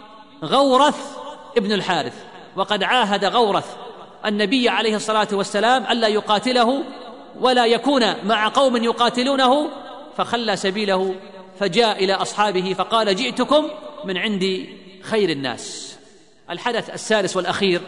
غورث ابن الحارث، وقد عاهد غورث النبي عليه الصلاة والسلام ألا يقاتله ولا يكون مع قوم يقاتلونه، فخلى سبيله فجاء إلى أصحابه فقال: جئتكم من عند خير الناس. الحدث الثالث والأخير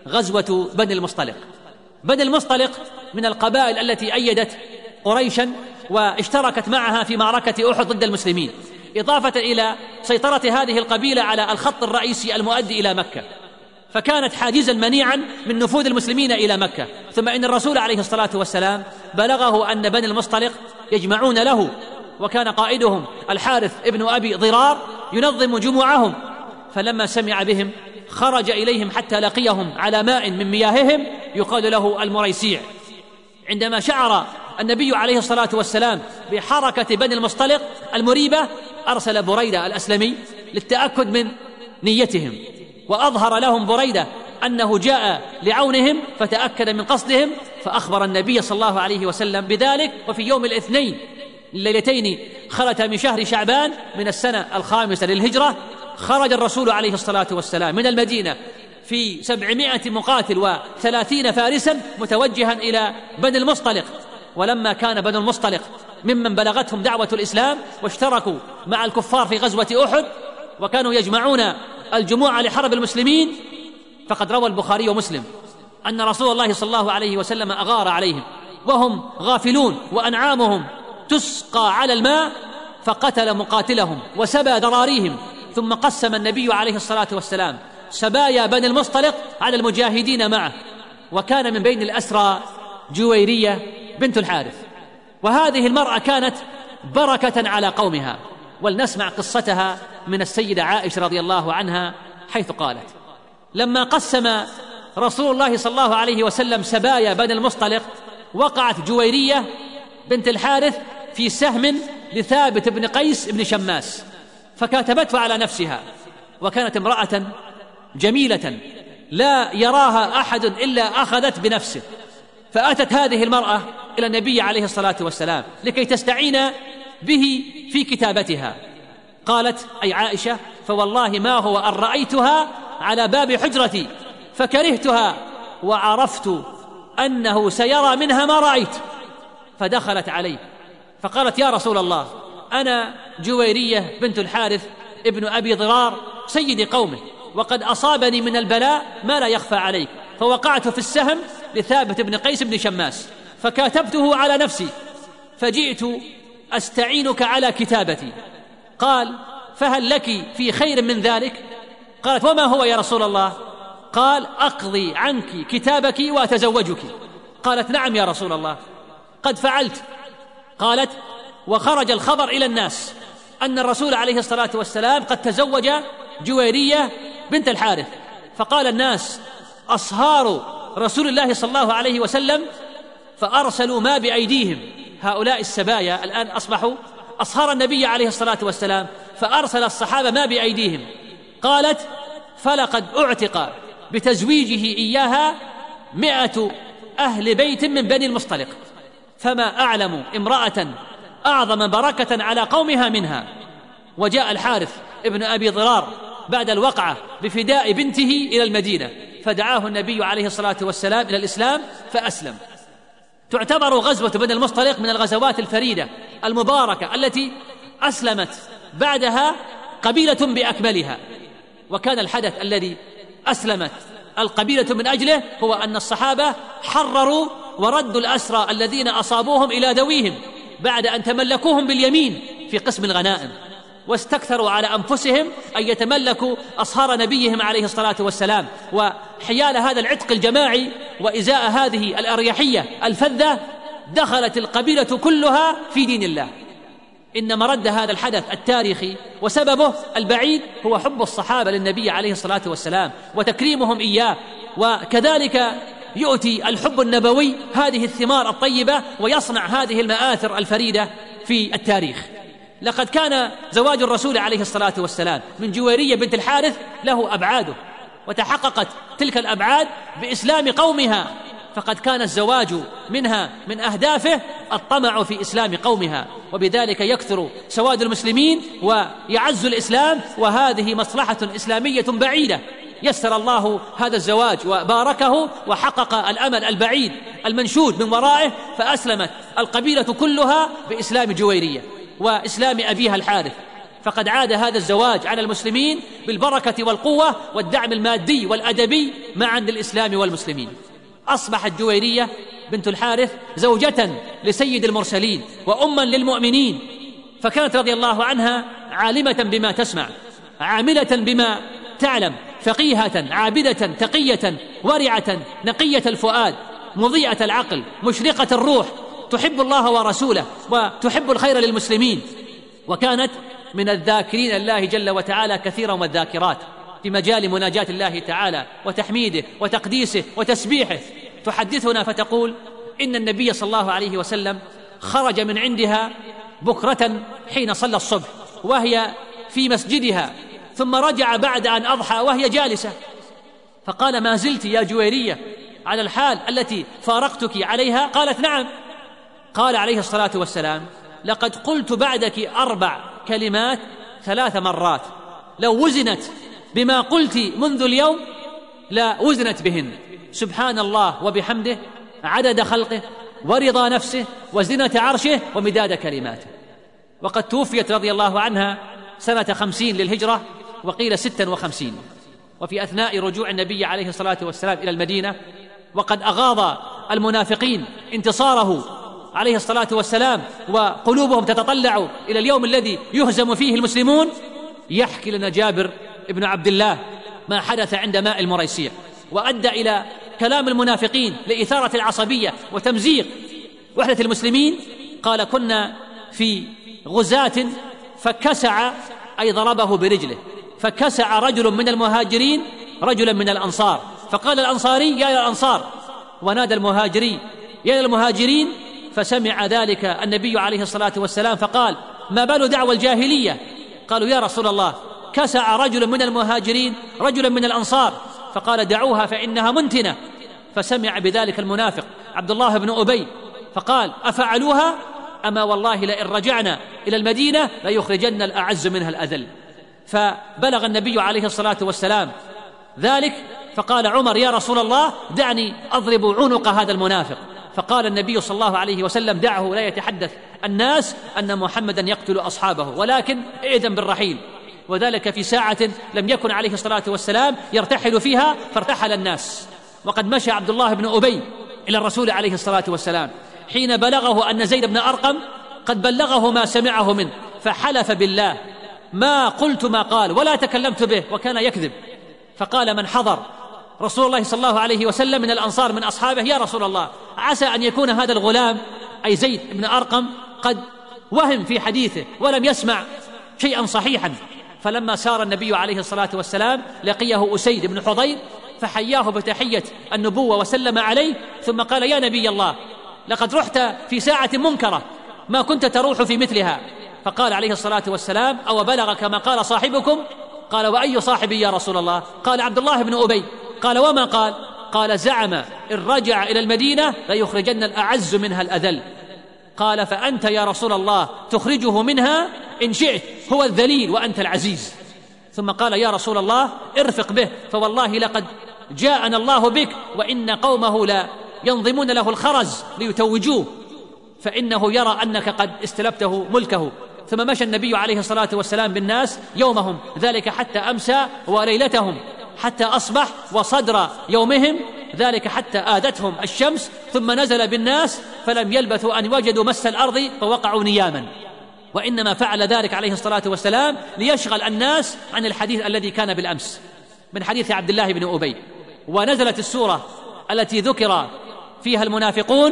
غزوة بني المصطلق. بني المصطلق من القبائل التي أيدت قريشا واشتركت معها في معركة أحد ضد المسلمين، إضافة إلى سيطرة هذه القبيلة على الخط الرئيسي المؤدي إلى مكة، فكانت حاجزا منيعا من نفوذ المسلمين إلى مكة. ثم إن الرسول عليه الصلاة والسلام بلغه أن بني المصطلق يجمعون له، وكان قائدهم الحارث ابن أبي ضرار ينظم جموعهم، فلما سمع بهم خرج إليهم حتى لقيهم على ماء من مياههم يقال له المريسيع. عندما شعر النبي عليه الصلاة والسلام بحركة بني المصطلق المريبة أرسل بريدة الأسلمي للتأكد من نيتهم، وأظهر لهم بريدة أنه جاء لعونهم فتأكد من قصدهم، فأخبر النبي صلى الله عليه وسلم بذلك. وفي يوم الاثنين الليلتين خلت من شهر شعبان من السنة الخامسة للهجرة خرج الرسول عليه الصلاة والسلام من المدينة في سبعمائة مقاتل وثلاثين فارسا متوجها إلى بني المصطلق. ولما كان بني المصطلق ممن بلغتهم دعوة الإسلام واشتركوا مع الكفار في غزوة أحد وكانوا يجمعون الجموع لحرب المسلمين، فقد روى البخاري ومسلم أن رسول الله صلى الله عليه وسلم أغار عليهم وهم غافلون وأنعامهم تسقى على الماء، فقتل مقاتلهم وسبى ذراريهم، ثم قسم النبي عليه الصلاة والسلام سبايا بني المصطلق على المجاهدين معه، وكان من بين الأسرى جويرية بنت الحارث. وهذه المرأة كانت بركة على قومها، ولنسمع قصتها من السيدة عائشة رضي الله عنها، حيث قالت: لما قسم رسول الله صلى الله عليه وسلم سبايا بني المصطلق وقعت جويرية بنت الحارث في سهم لثابت بن قيس بن شماس، فكاتبته على نفسها، وكانت امرأة جميلة لا يراها أحد إلا أخذت بنفسه. فأتت هذه المرأة إلى النبي عليه الصلاة والسلام لكي تستعين به في كتابتها. قالت أي عائشة: فوالله ما هو أن رأيتها على باب حجرتي فكرهتها وعرفت أنه سيرى منها ما رأيت، فدخلت عليه فقالت: يا رسول الله، أنا جويرية بنت الحارث ابن أبي ضرار سيد قومه، وقد أصابني من البلاء ما لا يخفى عليك، فوقعت في السهم لثابت بن قيس بن شماس فكاتبته على نفسي، فجئت أستعينك على كتابتي. قال: فهل لك في خير من ذلك؟ قالت: وما هو يا رسول الله؟ قال: أقضي عنك كتابك وأتزوجك. قالت: نعم يا رسول الله، قد فعلت. قالت: وخرج الخبر إلى الناس أن الرسول عليه الصلاة والسلام قد تزوج جويرية بنت الحارث، فقال الناس: أصهار رسول الله صلى الله عليه وسلم، فأرسلوا ما بأيديهم. هؤلاء السبايا الآن أصبحوا أصهار النبي عليه الصلاة والسلام، فأرسل الصحابة ما بأيديهم. قالت: فلقد أعتق بتزويجه إياها مئة أهل بيت من بني المصطلق، فما أعلم امرأة أعظم بركة على قومها منها. وجاء الحارث ابن أبي ضرار بعد الوقعة بفداء بنته إلى المدينة، فدعاه النبي عليه الصلاة والسلام إلى الإسلام فأسلم. تعتبر غزوة بني المصطلق من الغزوات الفريدة المباركة التي أسلمت بعدها قبيلة بأكملها. وكان الحدث الذي أسلمت القبيلة من أجله هو أن الصحابة حرروا وردوا الأسرى الذين أصابوهم إلى ذويهم بعد أن تملكوهم باليمين في قسم الغنائم، واستكثروا على أنفسهم أن يتملكوا أصهار نبيهم عليه الصلاة والسلام. وحيال هذا العتق الجماعي وإزاء هذه الأريحية الفذة دخلت القبيلة كلها في دين الله. إن مرد هذا الحدث التاريخي وسببه البعيد هو حب الصحابة للنبي عليه الصلاة والسلام وتكريمهم إياه، وكذلك يؤتي الحب النبوي هذه الثمار الطيبة ويصنع هذه المآثر الفريدة في التاريخ. لقد كان زواج الرسول عليه الصلاة والسلام من جويرية بنت الحارث له أبعاده، وتحققت تلك الأبعاد بإسلام قومها فقد كان الزواج منها من أهدافه الطمع في إسلام قومها، وبذلك يكثر سواد المسلمين ويعز الإسلام، وهذه مصلحة إسلامية بعيدة. يسر الله هذا الزواج وباركه وحقق الأمل البعيد المنشود من ورائه، فأسلمت القبيلة كلها بإسلام جويرية وإسلام أبيها الحارث، فقد عاد هذا الزواج على المسلمين بالبركة والقوة والدعم المادي والأدبي معا للإسلام والمسلمين. أصبحت جويرية بنت الحارث زوجة لسيد المرسلين وأما للمؤمنين، فكانت رضي الله عنها عالمة بما تسمع، عاملة بما تعلم، فقيهة عابدة تقية ورعة نقية الفؤاد مضيئة العقل مشرقة الروح، تحب الله ورسوله وتحب الخير للمسلمين، وكانت من الذاكرين الله جل وتعالى كثيرا والذاكرات في مجال مناجاة الله تعالى وتحميده وتقديسه وتسبيحه. تحدثنا فتقول إن النبي صلى الله عليه وسلم خرج من عندها بكرة حين صلى الصبح وهي في مسجدها، ثم رجع بعد أن أضحى وهي جالسة، فقال: ما زلت يا جويرية على الحال التي فارقتك عليها؟ قالت: نعم. قال عليه الصلاة والسلام: لقد قلت بعدك أربع كلمات ثلاث مرات، لو وزنت بما قلت منذ اليوم لا وزنت بهن، سبحان الله وبحمده عدد خلقه ورضا نفسه وزنة عرشه ومداد كلماته. وقد توفيت رضي الله عنها سنة خمسين للهجرة، وقيل ستا وخمسين، وفي أثناء رجوع النبي عليه الصلاة والسلام إلى المدينة، وقد أغاض المنافقين انتصاره عليه الصلاة والسلام وقلوبهم تتطلع إلى اليوم الذي يهزم فيه المسلمون. يحكي لنا جابر ابن عبد الله ما حدث عند ماء المريسيع، وأدى إلى كلام المنافقين لإثارة العصبية وتمزيق وحدة المسلمين. قال: كنا في غزاة فكسع، أي ضربه برجله، فكسع رجل من المهاجرين رجلا من الأنصار، فقال الأنصاري: يا الأنصار، ونادى المهاجري: يا المهاجرين. فسمع ذلك النبي عليه الصلاة والسلام فقال: ما بال دعوى الجاهلية؟ قالوا: يا رسول الله، كسع رجل من المهاجرين رجلا من الأنصار. فقال: دعوها فإنها منتنة. فسمع بذلك المنافق عبد الله بن أبي فقال: أفعلوها؟ أما والله لئن رجعنا إلى المدينة ليخرجن الأعز منها الأذل. فبلغ النبي عليه الصلاة والسلام ذلك، فقال عمر: يا رسول الله، دعني أضرب عنق هذا المنافق. فقال النبي صلى الله عليه وسلم: دعه، لا يتحدث الناس أن محمدا يقتل أصحابه، ولكن إذن بالرحيل. وذلك في ساعة لم يكن عليه الصلاة والسلام يرتحل فيها، فارتحل الناس. وقد مشى عبد الله بن أبي إلى الرسول عليه الصلاة والسلام حين بلغه أن زيد بن أرقم قد بلغه ما سمعه منه، فحلف بالله: ما قلت ما قال ولا تكلمت به، وكان يكذب. فقال من حضر رسول الله صلى الله عليه وسلم من الأنصار من أصحابه: يا رسول الله، عسى أن يكون هذا الغلام أي زيد بن أرقم قد وهم في حديثه ولم يسمع شيئا صحيحا. فلما سار النبي عليه الصلاة والسلام لقيه أسيد بن حضير فحياه بتحية النبوة وسلم عليه، ثم قال: يا نبي الله، لقد رحت في ساعة منكرة ما كنت تروح في مثلها. فقال عليه الصلاة والسلام: أو بلغك ما قال صاحبكم؟ قال: وأي صاحبي يا رسول الله؟ قال: عبد الله بن أبي. قال: وما قال؟ قال: زعم إن رجع إلى المدينة ليخرجن الأعز منها الأذل. قال: فأنت يا رسول الله تخرجه منها إن شئت، هو الذليل وأنت العزيز. ثم قال: يا رسول الله، ارفق به، فوالله لقد جاءنا الله بك، وإن قومه لا ينظمون له الخرز ليتوجوه، فإنه يرى أنك قد استلبته ملكه. ثم مشى النبي عليه الصلاة والسلام بالناس يومهم ذلك حتى أمسى، وليلتهم حتى أصبح، وصدر يومهم ذلك حتى آذتهم الشمس، ثم نزل بالناس فلم يلبثوا أن وجدوا مس الأرض فوقعوا نياما. وإنما فعل ذلك عليه الصلاة والسلام ليشغل الناس عن الحديث الذي كان بالأمس من حديث عبد الله بن أبي. ونزلت السورة التي ذكر فيها المنافقون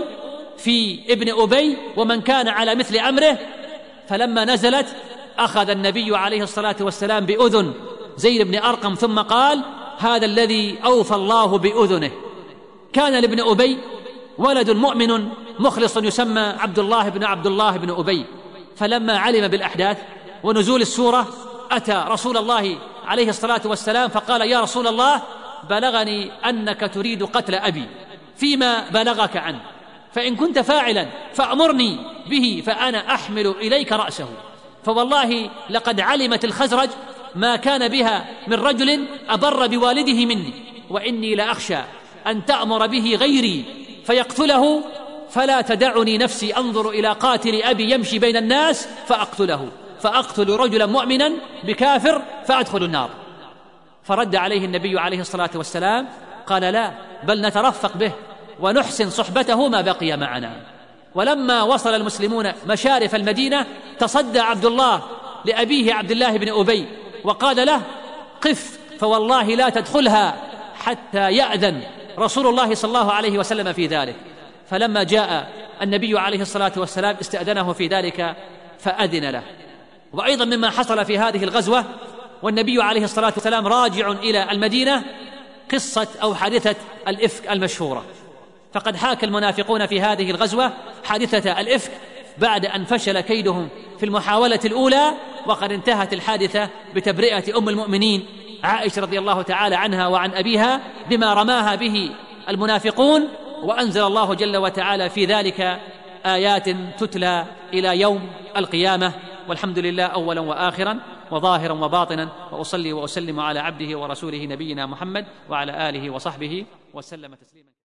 في ابن أبي ومن كان على مثل أمره. فلما نزلت أخذ النبي عليه الصلاة والسلام بأذن زيد بن أرقم ثم قال: هذا الذي أوفى الله بأذنه. كان لابن أبي ولد مؤمن مخلص يسمى عبد الله بن عبد الله بن أبي. فلما علم بالأحداث ونزول السورة أتى رسول الله عليه الصلاة والسلام فقال: يا رسول الله، بلغني أنك تريد قتل أبي، فيما بلغك عنه، فإن كنت فاعلا فأمرني به فأنا أحمل إليك رأسه. فوالله لقد علمت الخزرج ما كان بها من رجل أبر بوالده مني، وإني لأخشى أن تأمر به غيري فيقتله، فلا تدعني نفسي أنظر إلى قاتل أبي يمشي بين الناس فأقتله، فأقتل رجلا مؤمنا بكافر فأدخل النار. فرد عليه النبي عليه الصلاة والسلام قال: لا، بل نترفق به ونحسن صحبته ما بقي معنا. ولما وصل المسلمون مشارف المدينة تصدى عبد الله لأبيه عبد الله بن أبي وقال له: قف، فوالله لا تدخلها حتى يأذن رسول الله صلى الله عليه وسلم في ذلك. فلما جاء النبي عليه الصلاة والسلام استأذنه في ذلك فأذن له. وأيضا مما حصل في هذه الغزوة والنبي عليه الصلاة والسلام راجع إلى المدينة قصة أو حادثة الإفك المشهورة. فقد حاك المنافقون في هذه الغزوة حادثة الإفك بعد أن فشل كيدهم في المحاولة الأولى، وقد انتهت الحادثة بتبرئة أم المؤمنين عائشة رضي الله تعالى عنها وعن أبيها بما رماها به المنافقون، وأنزل الله جل وتعالى في ذلك آيات تتلى إلى يوم القيامة. والحمد لله أولا وآخرا وظاهرا وباطنا، وأصلي وأسلم على عبده ورسوله نبينا محمد وعلى آله وصحبه وسلم تسليما.